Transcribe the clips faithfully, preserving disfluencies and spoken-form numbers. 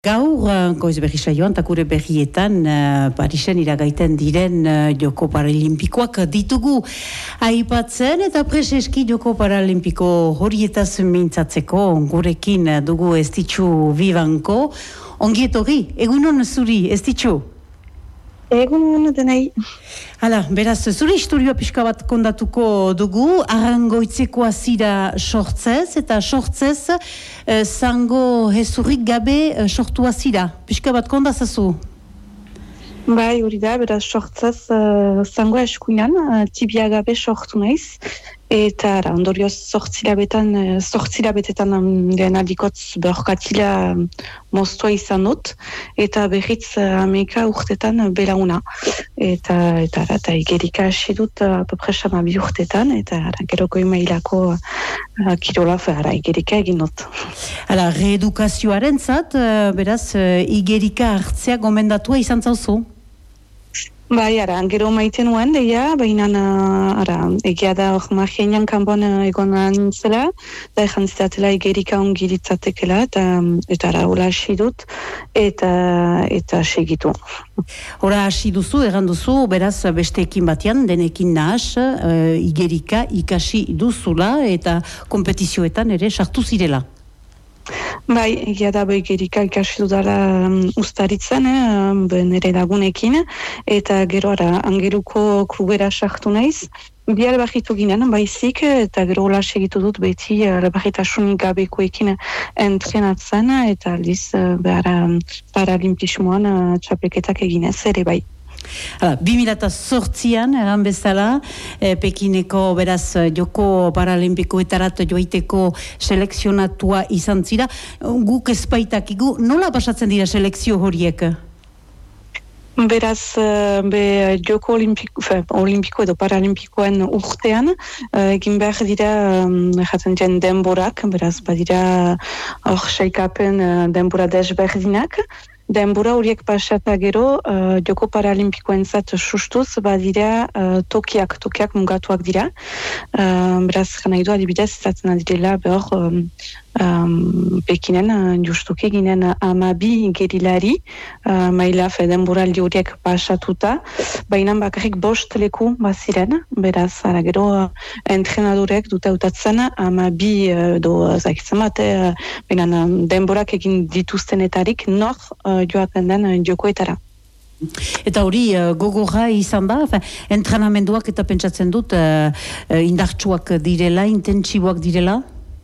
Gaur, goiz berri saioan, eta gure berrietan, uh, Parisen iragaiten diren uh, Joko Paralimpikoak ditugu aipatzen, eta preseski Joko Paralimpiko horietaz mintzatzeko, gurekin uh, dugu Estitxu Vivanko. Ongietorri, egunon zuri, Estitxu? Egun denei. Hala, beraz, zure historioa pixka bat kondatuko dugu, Arrangoitzeko azira sortzez, eta sortzez eh, zango hezurrik gabe eh, sortu azira. Pixka bat kondazazu? Bai, hori da, beraz, sortzez uh, zango eskuinan, uh, tibia gabe sortu naiz. Eta ara, ondorioz sortzilabetan, sortzilabetetan lehen aldikotz behorkatila moztua izan dut, eta berriz ameka urtetan belauna. Eta, eta, ara, eta igerika hasi dut apapres ama bi urtetan, eta ara, gero goi mailako uh, kirola, ara, igerika egin dut. Hala, reedukazioaren zat, beraz, igerika hartzea gomendatua izan zauzu? Bai, ara, gero maiten nuen, deia, baina, ara, egia da hor magiainan kanpon egon nintzela, da egan zitatela igerika ongi ditzatekela, eta, eta ara, hola hasi dut, eta, eta segitu. Hora hasi duzu, egan duzu, beraz, besteekin batean, denekin nahas, uh, igerika ikasi duzula, eta kompetizioetan ere sartu zirela. Bai, egia da igerika ikasi dudala um, ustaritzen, eh, nire lagunekin, eta gero ara, angeruko klubera sartu naiz. Bi albahitu ginen, baizik, eta gero hola segitu dut beti albahitasunik gabekoekin entrenatzen, eta aldiz, behar paralimpismoan uh, txapelketak eginez ere bai. Hala, bi mila zortzian, egan bezala, eh, Pekineko beraz Joko Paralimpikoetarat joiteko selekzionatua izan zira. Guk ezpaitakigu, nola pasatzen dira selekzio horiek? Beraz, be Joko Olimpiko, fe, Olimpiko edo Paralimpikoen urtean, egin behar dira, jaten diren denborak, beraz, badira hor seikapen denbora desberdinak. Denbora horiek pasata gero, uh, Joko Paralimpikoen zat sustuz, badira uh, tokiak, tokiak mugatuak dira. Uh, beraz, gana idu adibidez, zaten adirela behor, um, um, Pekinen, uh, justuki ginen amabi gerilari, uh, maila fe denboraldi horiek pasatuta, baina bakarrik bost leku baziren, beraz, ara gero, uh, entrenadorek dute utatzen, amabi uh, do zakitzen bat, uh, baina um, denborak egin dituztenetarik, nor uh, joaten den jokoetara. Eta hori uh, gogorra izan da, fin, entrenamenduak eta pentsatzen dut uh, indartsuak direla, intentsiboak direla?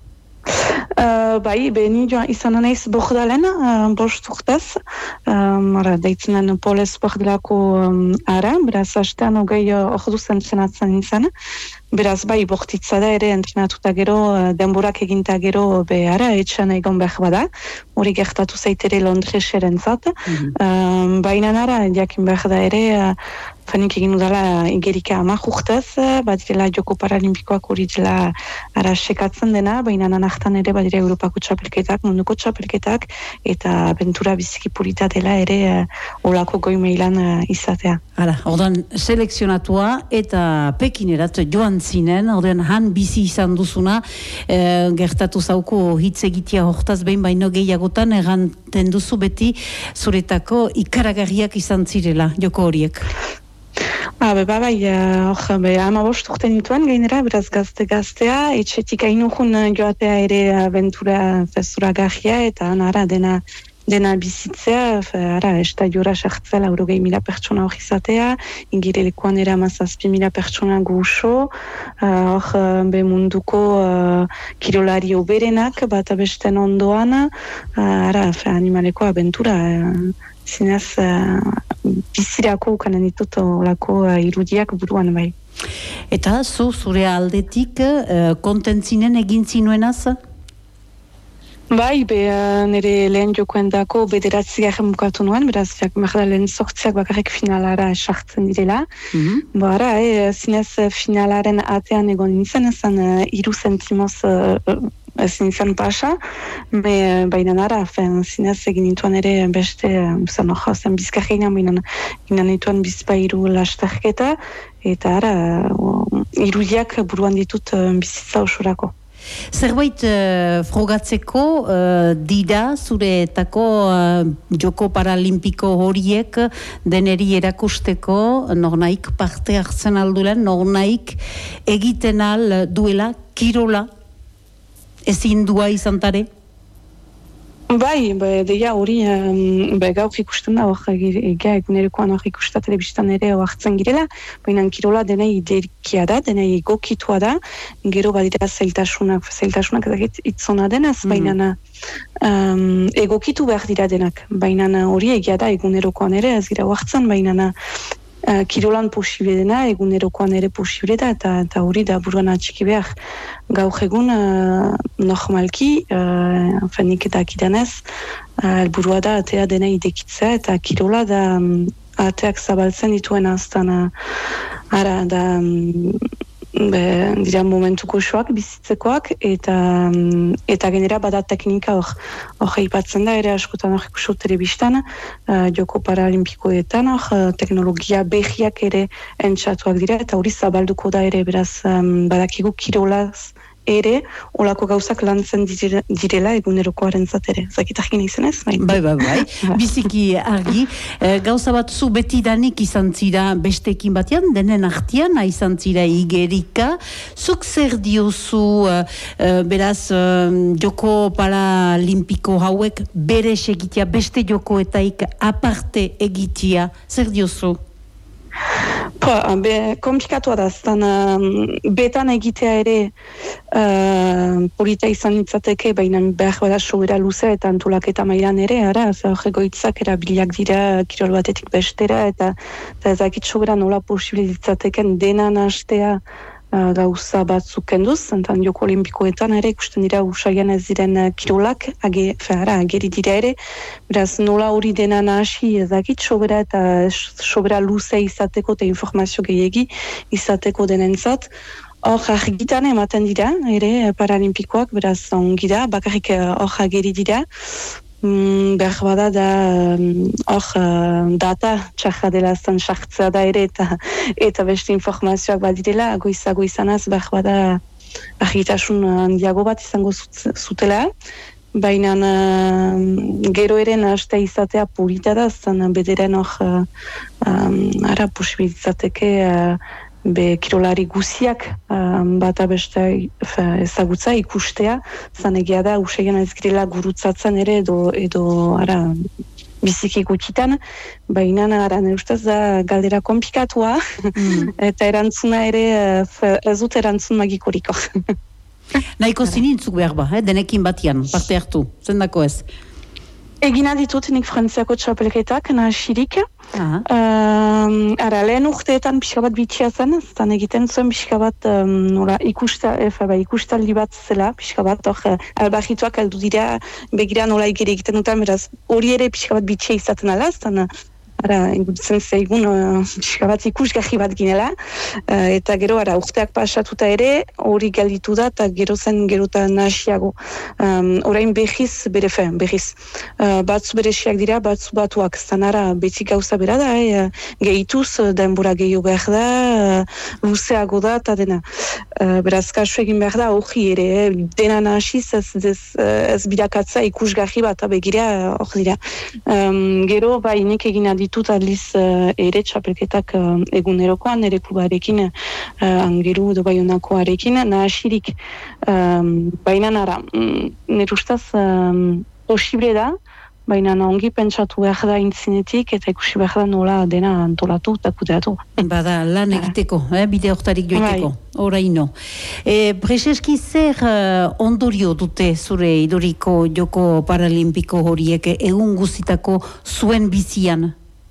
Uh, bai, beni joan izan naiz bordalen, uh, bost urtez, um, ara, deitzen den polez bordelako um, ara, beraz, hastean hogei ordu zentzenatzen nintzen. Beraz, bai, bortitza da ere entrenatuta gero, denborak eginta gero, be, ara, etxan egon behar bada, hori gertatu zaitere Londreseren zat. Mm-hmm. um, baina nara, jakin behar da ere, uh, fanik egin udala igerika amak urtez, badirela Joko Paralimpikoak hori dela ara sekatzen dena, baina nanartan ere badire Europako txapelketak, munduko txapelketak, eta abentura biziki purita dela ere uh, olako goi mailan uh, izatea. Hala, ordan selekzionatua eta Pekinerat joan zinen, ordean han bizi izan duzuna, e, gertatu zauko hitz egitea hortaz behin baino gehiagotan, erranten duzu beti zuretako ikaragarriak izan zirela, joko horiek. Ah, be, ba, bai, hor, be, ama bost urte nituen gainera, beraz gazte-gaztea, etxetik ainuhun joatea ere abentura zuragarria, eta nara dena dena bizitzea, ara, estadiora sartzea laurogei mila pertsona hori izatea, ingirelekuan ere amazazpi mila pertsona guxo, hor uh, be munduko uh, kirolari oberenak, bat abesten ondoan, uh, ara, fe, animaleko abentura, uh, zinez uh, bizirako ukanen ditut olako uh, irudiak buruan bai. Eta zu zure aldetik uh, kontentzinen egin zinuenaz? Bai, be, nire lehen jokoen dako bederatzi garen bukatu nuen, beraz, jak merda lehen sortziak bakarrik finalara esartzen direla. Mm-hmm. Bara, e, zinez finalaren atean egon nintzen, ezan uh, iru zentimoz uh, ezin zen pasa, be, baina nara, fen, zinez egin nituen ere beste, zen hor, zen bizkarreinan, baina egin nituen bizpa iru lasterketa, eta ara, uh, irudiak buruan ditut uh, bizitza osorako. Zerbait uh, frogatzeko uh, dira zuretako uh, joko paralimpiko horiek deneri erakusteko nornaik parte hartzen aldulen, nornaik egiten al duela kirola ezin dua izantare? Bai, be, deia hori um, gaur ikusten da, hor egia egunerekoan hor ikusta telebistan ere hartzen girela, baina kirola denei iderikia da, denei egokitua da, gero badira zailtasunak, zailtasunak ezagit itzona denaz, mm. baina um, egokitu behar dira denak, baina hori egia da egunerokoan ere, ez gira hartzen, baina Uh, kirolan posible dena, egunerokoan ere posible da, eta, eta hori da buruan atxiki behar. Gaur egun, uh, normalki, uh, fenik eta akidanez, uh, elburua da atea dena idekitza, eta kirola da um, ateak zabaltzen dituen aztan, uh, ara, da, um, be, dira momentuko soak, bizitzekoak, eta, um, eta genera bada teknika hor, hor eipatzen da, ere askotan hor ikusu telebistan, uh, joko paralimpikoetan, hor uh, teknologia behiak ere entxatuak dira, eta hori zabalduko da ere, beraz, um, badakigu kirolaz, ere, olako gauzak lantzen direla egunerokoaren zatere. Zakitak gine izan ez? Bai, bai, bai. Biziki argi. E, gauza bat zu betidanik izan zira bestekin batean, denen artian, izan zira igerika. Zuk zer diozu, e, beraz, e, joko paralimpiko hauek bere egitea, beste jokoetaik aparte egitea. Zer diozu? Pa, be, komplikatua da, zan, um, betan egitea ere uh, polita izan nitzateke, baina behar bada sobera luzea eta antolaketa mailan ere, ara, egoitzak erabiliak dira kirol batetik bestera, eta, eta ezakit sobera nola posible ditzateken dena nahastea Uh, gauza batzuk kenduz, enten joko olimpikoetan ere ikusten dira usaian ez diren uh, kirolak age, fehara, ageri dira ere, beraz nola hori dena nahasi ezakit sobera eta sobera luze izateko eta informazio gehiagi izateko denentzat. Hor argitan ematen dira, ere paralimpikoak, beraz ongi da, bakarrik hor uh, ageri dira. Mm, behar bada da hor uh, data txarra dela zan sartzea da ere eta, eta beste informazioak badirela goizago izanaz behar bada argitasun handiago bat izango zutela, baina uh, gero ere nahastea izatea purita da zan bederen hor uh, um, ara posibilitzateke uh, be kirolari guziak um, bata beste ezagutza ikustea, zan egia da usaian ez girela gurutzatzen ere edo, edo ara, biziki gutxitan, baina ara, nire ustez da galdera komplikatua mm. eta erantzuna ere ez dut erantzun magikoriko. Nahiko zinintzuk behar ba, eh? Denekin batian, parte hartu, zendako ez? Egina ditut nik frantziako txapelketak, nahasirik. Uh, ara, lehen urteetan pixka bat bitxia zen, zan egiten zuen pixka bat um, nola, ikusta, efa, ba, ikustaldi bat zela, pixka bat, hor, albajituak aldu dira, begira nola egire egiten dutan, beraz, hori ere pixka bat bitxia izaten ala, zan, ara, ingutzen zeigun, uh, pixka bat ikusgarri bat ginela, uh, eta gero, ara, urteak pasatuta ere, hori gelditu da, eta gero zen, gero eta nahasiago. Um, orain behiz, bere fe, behiz. Uh, batzu beresiak dira, batzu batuak, zanara, beti gauza bera da, eh, gehituz, denbora gehiago behar da, uh, luzeago da, eta dena. Uh, beraz, kasu egin behar da, hori ere, eh, dena nahasiz, ez, ez, ez birakatza ikusgarri bat, begira, hori dira. Um, gero, bai, nik egin ditut aliz uh, ere txapelketak uh, egunerokoan, ere klubarekin, uh, angeru edo baionakoarekin, nahasirik um, baina nara, mm, nire ustaz um, posible da, baina ongi pentsatu behar da intzinetik eta ikusi behar da nola dena antolatu eta kudeatu. Bada, lan egiteko, eh, bide hortarik joiteko, oraino. E, Prezeski zer uh, ondorio dute zure idoriko joko paralimpiko horiek egun guzitako zuen bizian?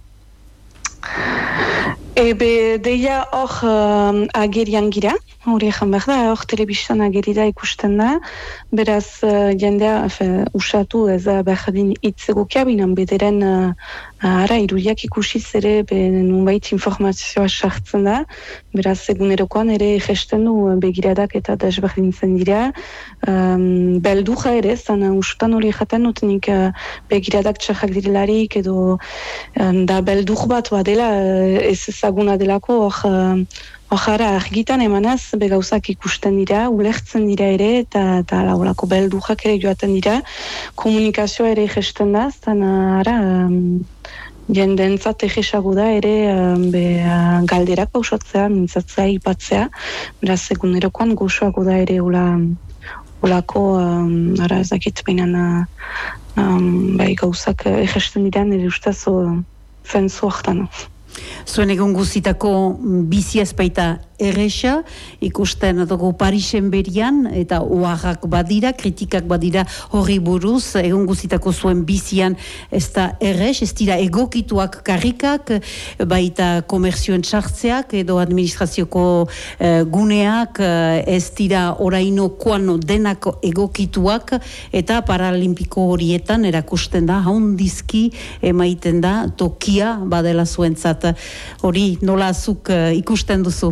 Ebe, deia hor uh, agerian gira, hori egan behar da, hor telebistan ageri da ikusten da, beraz uh, jendea fe, usatu ez da behar din itzegokia, binan bederen uh, ara irudiak ikusiz ere be, nunbait informazioa sartzen da, beraz egunerokoan ere gesten du begiradak eta desberdintzen dira, um, belduja ere, zan usutan hori jaten nutenik uh, begiradak txarrak direlarik edo um, da belduj bat badela ez ezaguna delako hor hor jara argitan emanaz be gauzak ikusten dira, ulertzen dira ere eta eta laurako beldurrak ere joaten dira, komunikazioa ere gesten da, zan ara um, jendentzat egesago da ere um, be, uh, galderak pausatzea, mintzatzea, ipatzea, beraz egunerokoan gozoago da ere ula olako, um, ara ezakit behinan um, bai gauzak egesten dira nire ustez uh, zentzu hartan. Zuen egon guzitako bizi ezpaita erresa, ikusten dugu Parisen berian, eta oharrak badira, kritikak badira horri buruz, egon guzitako zuen bizian ez da erres, ez dira egokituak karrikak, baita komerzioen sartzeak, edo administrazioko eh, guneak, eh, ez dira oraino koano denako egokituak, eta paralimpiko horietan erakusten da, haundizki emaiten da, tokia badela zuentzat. Hori nola zuk uh, ikusten duzu?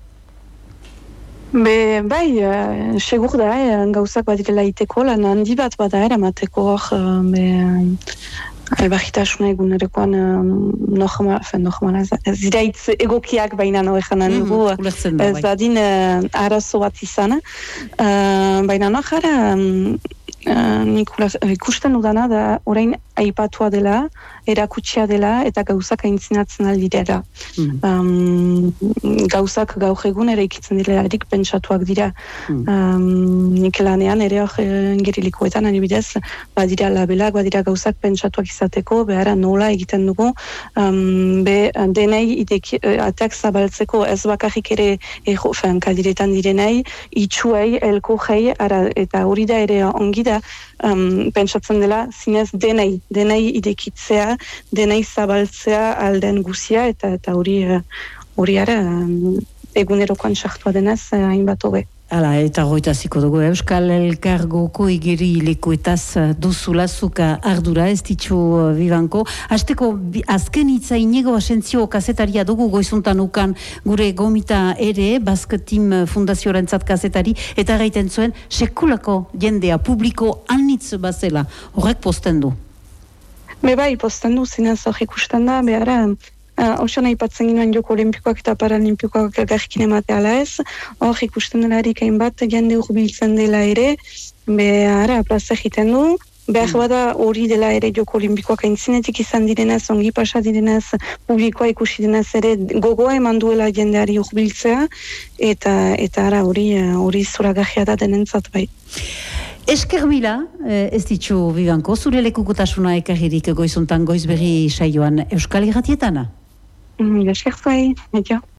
Be, bai, uh, segur da, eh, gauzak badirela iteko, lan handi bat bada eramateko hor, uh, be, albajitasuna egunerekoan uh, normal, normal, ez dira hitz egokiak baina no ejanan dugu, mm, ez dadin uh, arazo bat izan, uh, baina no jara, um, Uh, nik ikusten dudana da orain aipatua dela, erakutsia dela eta gauzak aintzinatzen aldirera. Mm. Um, gauzak gaur egun ere ikitzen direlarik pentsatuak dira. Mm. Um, nik lanean ere hor gerilikoetan adibidez, badira labelak, badira gauzak pentsatuak izateko, behara nola egiten dugu, um, be denei ideki, ateak zabaltzeko ez bakarrik ere ego, fen, kadiretan direnei, itxuei, elkojei, ara, eta hori da ere ongi da, Um, pentsatzen dela, zinez denei, denei idekitzea, denei zabaltzea alden guzia, eta eta hori hori ara um, egunerokoan sartua denez, hainbat hobe. Hala, eta goita ziko dugu, Euskal Elkargoko igeri lekuetaz duzulazuka ardura, ez ditxu bibanko. Hasteko, azken hitza inigo asentzio kazetaria dugu goizuntan ukan gure gomita ere, Basketim Fundazioarentzat kazetari, eta gaiten zuen, sekulako jendea, publiko anitz bazela, horrek posten du. Be bai, posten du, zinez hor ikusten da, behara, Osan aipatzen ginoen joko olimpikoak eta paralimpikoak garrikin ematea ala ez, hor ikusten delarik hainbat jende urbiltzen dela ere, behara plaza egiten du, behar bada hori dela ere joko olimpikoak aintzinetik izan direnez, ongi pasa direnez, publikoa ikusi denez ere gogoa eman duela jendeari urbiltzea, eta eta ara hori hori zoragarria da denentzat bai. Esker mila, ez ditxu bibanko, zure lekukotasuna ekarririk goizuntan goizberri saioan Euskal Irratietana? Mm, esker zuai,